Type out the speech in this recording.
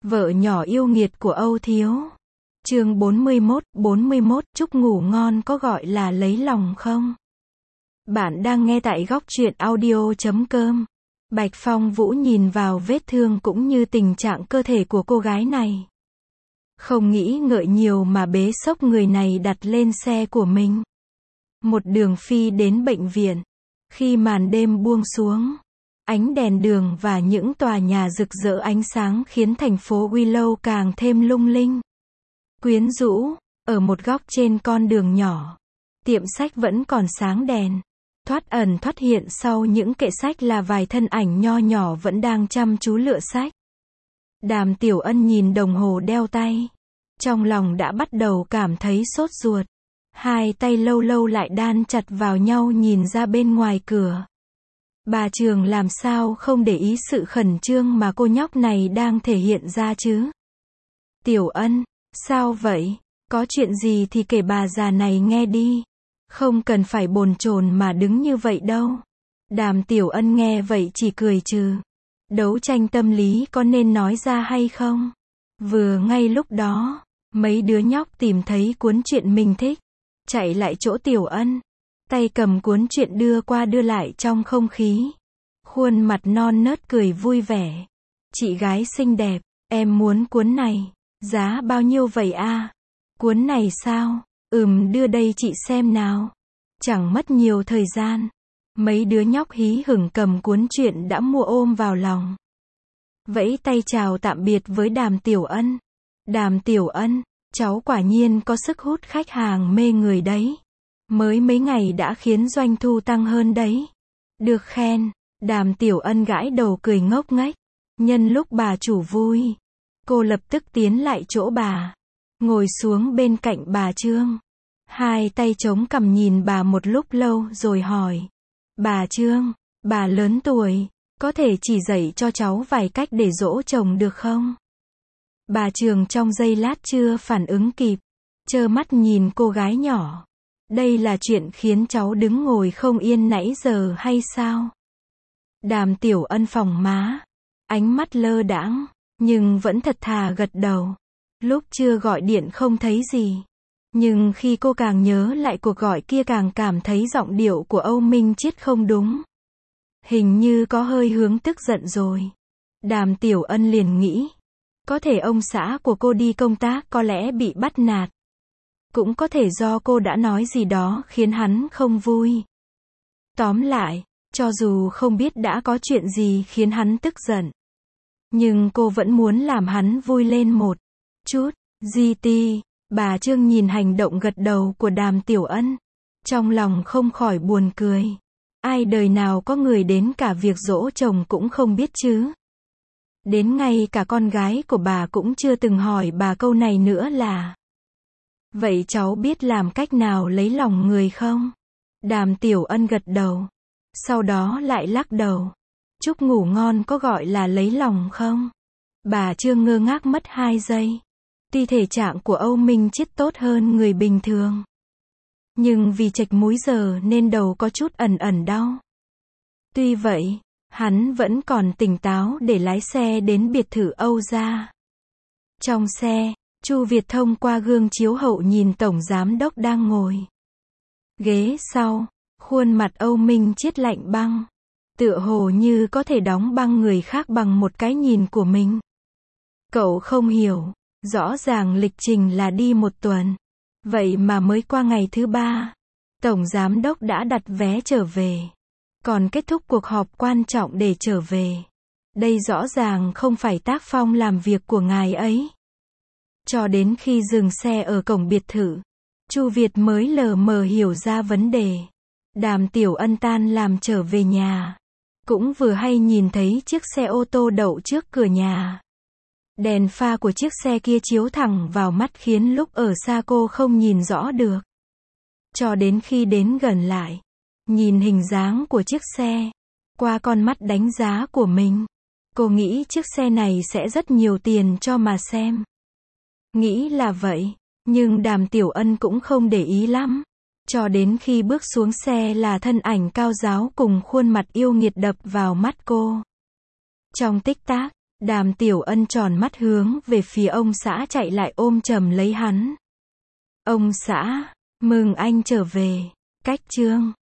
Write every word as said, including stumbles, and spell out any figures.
Vợ nhỏ yêu nghiệt của Âu Thiếu. Chương bốn mươi mốt, bốn mươi mốt, chúc ngủ ngon có gọi là lấy lòng không? Bạn đang nghe tại góc truyện audio chấm com. Bạch Phong Vũ nhìn vào vết thương cũng như tình trạng cơ thể của cô gái này. Không nghĩ ngợi nhiều mà bế xốc người này đặt lên xe của mình. Một đường phi đến bệnh viện. Khi màn đêm buông xuống, ánh đèn đường và những tòa nhà rực rỡ ánh sáng khiến thành phố Willow càng thêm lung linh, quyến rũ. Ở một góc trên con đường nhỏ, tiệm sách vẫn còn sáng đèn. Thoát ẩn thoát hiện sau những kệ sách là vài thân ảnh nho nhỏ vẫn đang chăm chú lựa sách. Đàm Tiểu Ân nhìn đồng hồ đeo tay. Trong lòng đã bắt đầu cảm thấy sốt ruột. Hai tay lâu lâu lại đan chặt vào nhau nhìn ra bên ngoài cửa. Bà Trường làm sao không để ý sự khẩn trương mà cô nhóc này đang thể hiện ra chứ? Tiểu Ân, sao vậy? Có chuyện gì thì kể bà già này nghe đi. Không cần phải bồn chồn mà đứng như vậy đâu. Đàm Tiểu Ân nghe vậy chỉ cười trừ. Đấu tranh tâm lý có nên nói ra hay không? Vừa ngay lúc đó, mấy đứa nhóc tìm thấy cuốn truyện mình thích, chạy lại chỗ Tiểu Ân, tay cầm cuốn truyện đưa qua đưa lại trong không khí. Khuôn mặt non nớt cười vui vẻ. Chị gái xinh đẹp, em muốn cuốn này. Giá bao nhiêu vậy a? Cuốn này sao? Ừm, đưa đây chị xem nào. Chẳng mất nhiều thời gian, mấy đứa nhóc hí hửng cầm cuốn truyện đã mua ôm vào lòng. Vẫy tay chào tạm biệt với Đàm Tiểu Ân. Đàm Tiểu Ân, cháu quả nhiên có sức hút khách hàng mê người đấy. Mới mấy ngày đã khiến doanh thu tăng hơn đấy. Được khen. Đàm Tiểu Ân gãi đầu cười ngốc nghếch. Nhân lúc bà chủ vui, cô lập tức tiến lại chỗ bà, ngồi xuống bên cạnh bà Trương. Hai tay chống cằm nhìn bà một lúc lâu rồi hỏi. Bà Trương, bà lớn tuổi, có thể chỉ dạy cho cháu vài cách để dỗ chồng được không? Bà Trường trong giây lát chưa phản ứng kịp, trơ mắt nhìn cô gái nhỏ. Đây là chuyện khiến cháu đứng ngồi không yên nãy giờ hay sao? Đàm Tiểu Ân phồng má, ánh mắt lơ đãng, nhưng vẫn thật thà gật đầu. Lúc chưa gọi điện không thấy gì, nhưng khi cô càng nhớ lại cuộc gọi kia càng cảm thấy giọng điệu của Âu Minh Chiết không đúng. Hình như có hơi hướng tức giận rồi. Đàm Tiểu Ân liền nghĩ, có thể ông xã của cô đi công tác có lẽ bị bắt nạt. Cũng có thể do cô đã nói gì đó khiến hắn không vui. Tóm lại, cho dù không biết đã có chuyện gì khiến hắn tức giận, nhưng cô vẫn muốn làm hắn vui lên một chút. giê tê, bà Trương nhìn hành động gật đầu của Đàm Tiểu Ân, trong lòng không khỏi buồn cười. Ai đời nào có người đến cả việc dỗ chồng cũng không biết chứ. Đến ngay cả con gái của bà cũng chưa từng hỏi bà câu này nữa là: vậy cháu biết làm cách nào lấy lòng người không? Đàm Tiểu Ân gật đầu, sau đó lại lắc đầu. Chúc ngủ ngon có gọi là lấy lòng không? Bà Trương ngơ ngác mất hai giây. Tuy thể trạng của Âu Minh Chiết tốt hơn người bình thường, nhưng vì chệch múi giờ nên đầu có chút ẩn ẩn đau. Tuy vậy, hắn vẫn còn tỉnh táo để lái xe đến biệt thự Âu gia. Trong xe, Chu Việt thông qua gương chiếu hậu nhìn tổng giám đốc đang ngồi ghế sau, khuôn mặt Âu Minh Chiết lạnh băng, tựa hồ như có thể đóng băng người khác bằng một cái nhìn của mình. Cậu không hiểu, rõ ràng lịch trình là đi một tuần, vậy mà mới qua ngày thứ ba, tổng giám đốc đã đặt vé trở về, còn kết thúc cuộc họp quan trọng để trở về. Đây rõ ràng không phải tác phong làm việc của ngài ấy. Cho đến khi dừng xe ở cổng biệt thự, Chu Việt mới lờ mờ hiểu ra vấn đề. Đàm Tiểu Ân tan làm trở về nhà, cũng vừa hay nhìn thấy chiếc xe ô tô đậu trước cửa nhà. Đèn pha của chiếc xe kia chiếu thẳng vào mắt khiến lúc ở xa cô không nhìn rõ được. Cho đến khi đến gần lại, nhìn hình dáng của chiếc xe, qua con mắt đánh giá của mình, cô nghĩ chiếc xe này sẽ rất nhiều tiền cho mà xem. Nghĩ là vậy, nhưng Đàm Tiểu Ân cũng không để ý lắm. Cho đến khi bước xuống xe là thân ảnh cao ráo cùng khuôn mặt yêu nghiệt đập vào mắt cô. Trong tích tắc, Đàm Tiểu Ân tròn mắt hướng về phía ông xã chạy lại ôm chầm lấy hắn. Ông xã, mừng anh trở về. Cách chương